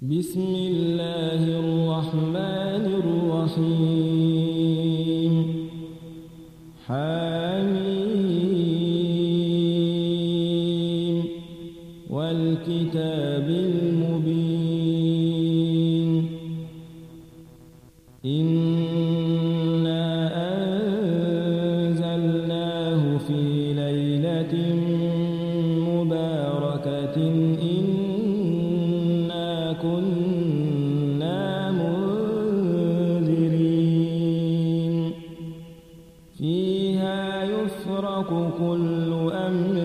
بسم الله الرحمن الرحيم. حميم والكتاب المبين. إنا أنزلناه في ليلة مباركة إنا كنا منذرين. فيها يفرق كل أمر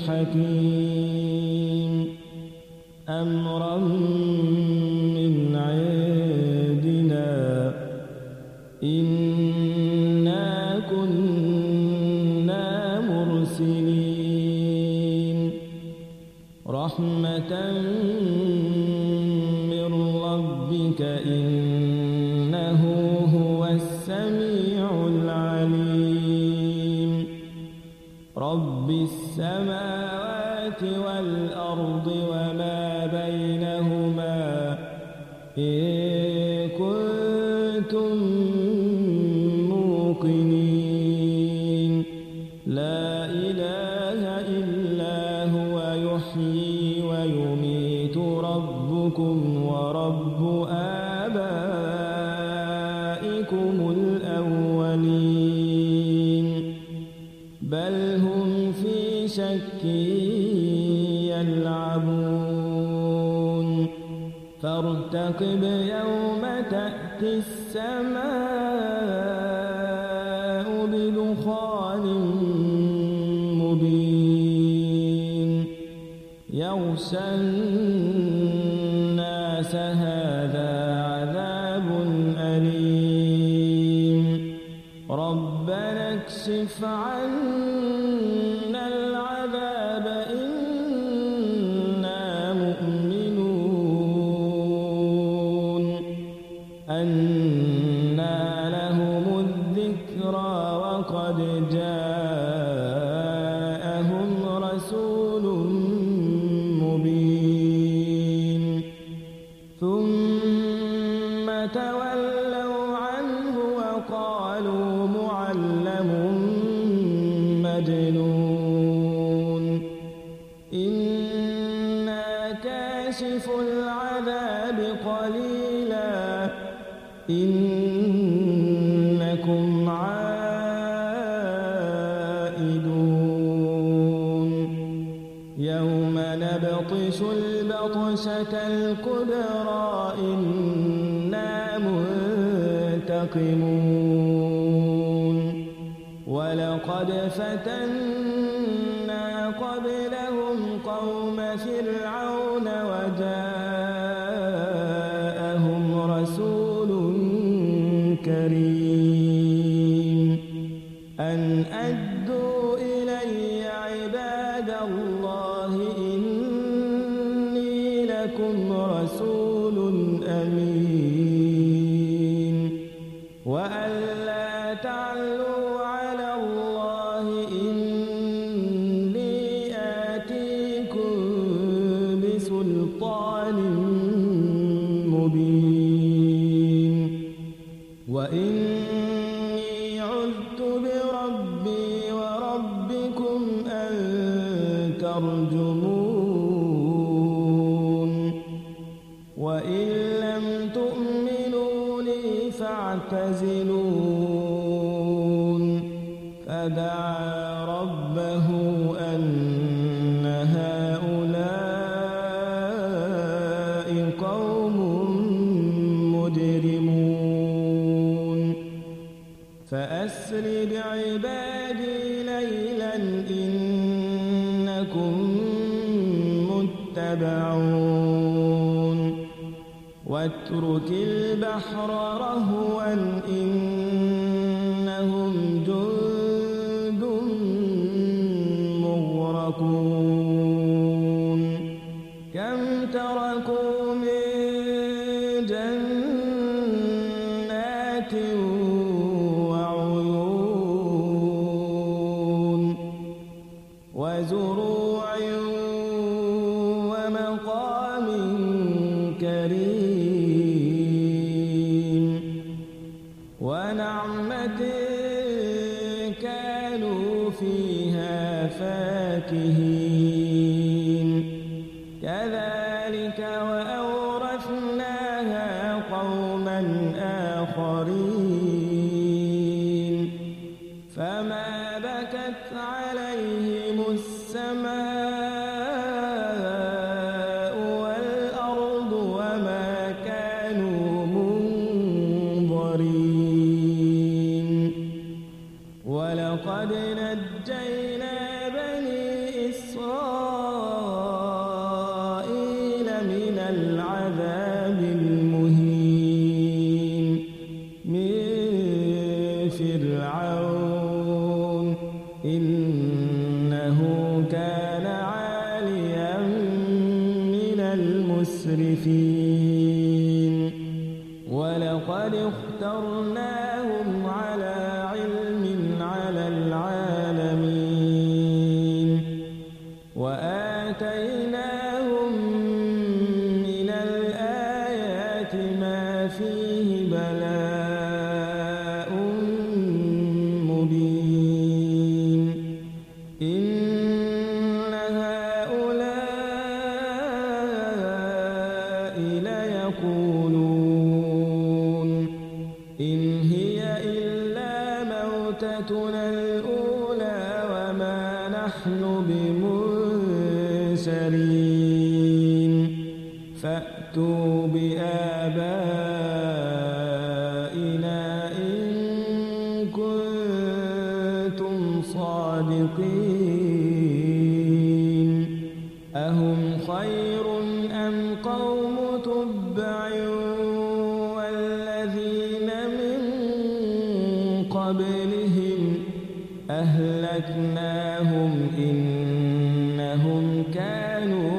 حكيم أمرا من عندنا إنا كنا مرسلين. رحمة من ربك إنه هو السميع العليم. رب السماوات والأرض وما بينهما إن كنتم موقنين. لا إله إلا هو يحيي ويميت ربكم ورب آبائكم الأولين بل هم في شك يلعبون. فارتقب يوم تأتي السماء بدخان مبين يغشى الناس هذا عذاب أليم. ربنا اكشف عنا العذاب إنا مؤمنون. أنى لهم الذكرى وقد جاءهم رسول مبين. ثم تولوا عنه وقالوا معلم مجنون. إنا كاشف العذاب قليلا إنكم عائدون. يوم نبطش البطشة الكبرى إنا منتقمون. ولقد فتنا قبلهم قوم فرعون وجاءهم رسول كريم أن أدوا إلي عباد الله إني لكم رسول أمين وأن لا تعلوا على الله إني آتيكم بسلطان مبين. وإني عذت بربي وربكم أن ترجمون. وإن لم تؤمنوا لي فاعتزلون. فدعا ربه أن هؤلاء قوم مجرمون. فأسر بعبادي ليلا إنكم متبعون. واترك البحر رهوا إنهم جند مغرقون. كم تركوا من جنات وعيون وزروع ومقام كريم. كريم ونعمة كانوا فيها فاكهين كذلك وأورثناها قوما آخرين فما بكت عليهم السماء والأرض وما كانوا منظرين ولقد نجينا بني إسرائيل من العذاب المهين من فرعون إنه كان عاليا من المسرفين ولقد اخترناهم على علم على العالمين وآتيناهم من الآيات ما فيه بلاء مبين إن هؤلاء ليقولون إن هي إلا موتتنا الأولى وما نحن بمنشرين فأتوا بآبائنا إن كنتم صادقين أهم خير أم قوم تبع والذين من قبلهم أهلكناهم إنهم كانوا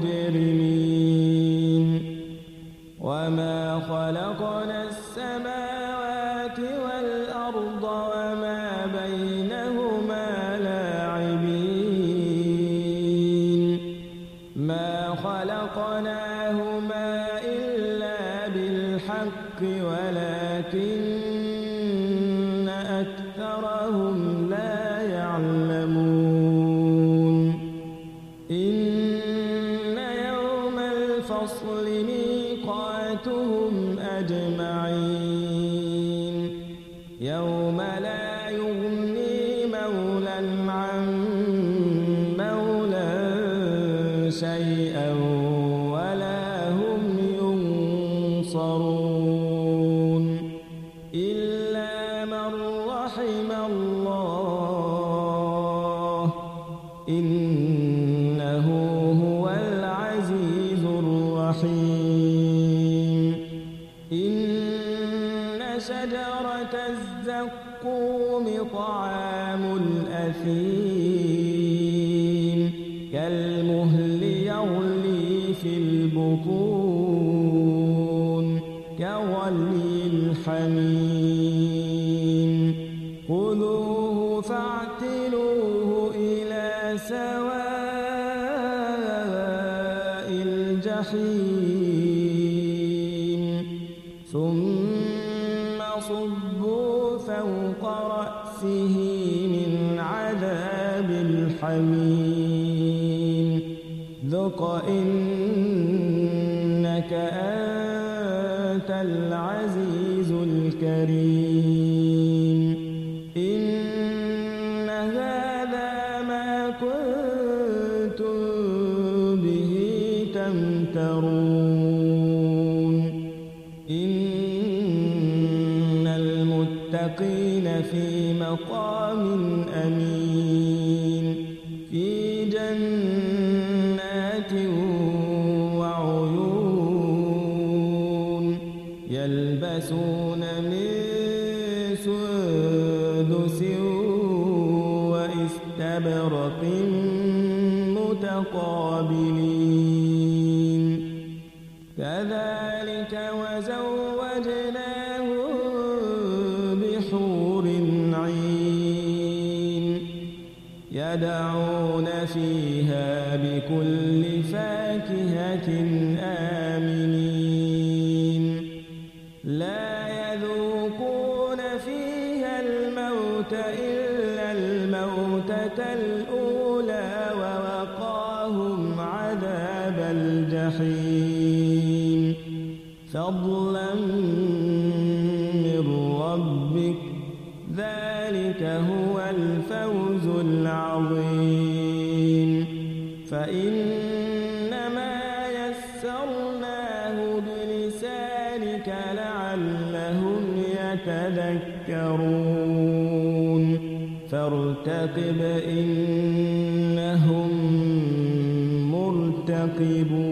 مجرمين وما خلقنا السماوات والأرض وما بينهما لاعبين ما خلقناهما إلا بالحق ولكن أكثرهم لا يعلمون إن يوم الفصل ميقاتهم أجمعين يوم لا يغني مولى عن مولى شيئا ولا هم ينصرون إلا من رحم الله إنه هو العزيز الرحيم إن شجرة الزقوم طعام الأثيم كالمهل يغلي في البطون كغلي الحميم خذوه فاعتلوه إلى سواء الجحيم ثم صبوا فوق رأسه من عذاب الحميم ذق إنك أنت العزيز الكريم إن هذا ما كنتم به تمترون إن المتقين في مقام أمين في جنات وعيون يلبسون من سندس واستبرق متقابلين كذلك وزوجناهم بحور عين يدعون فيها بكل فاكهة آمنين الجحيم فضلا من ربك ذلك هو الفوز العظيم فإنما يسرناه بلسانك لعلهم يتذكرون فارتقب إنهم مرتقبون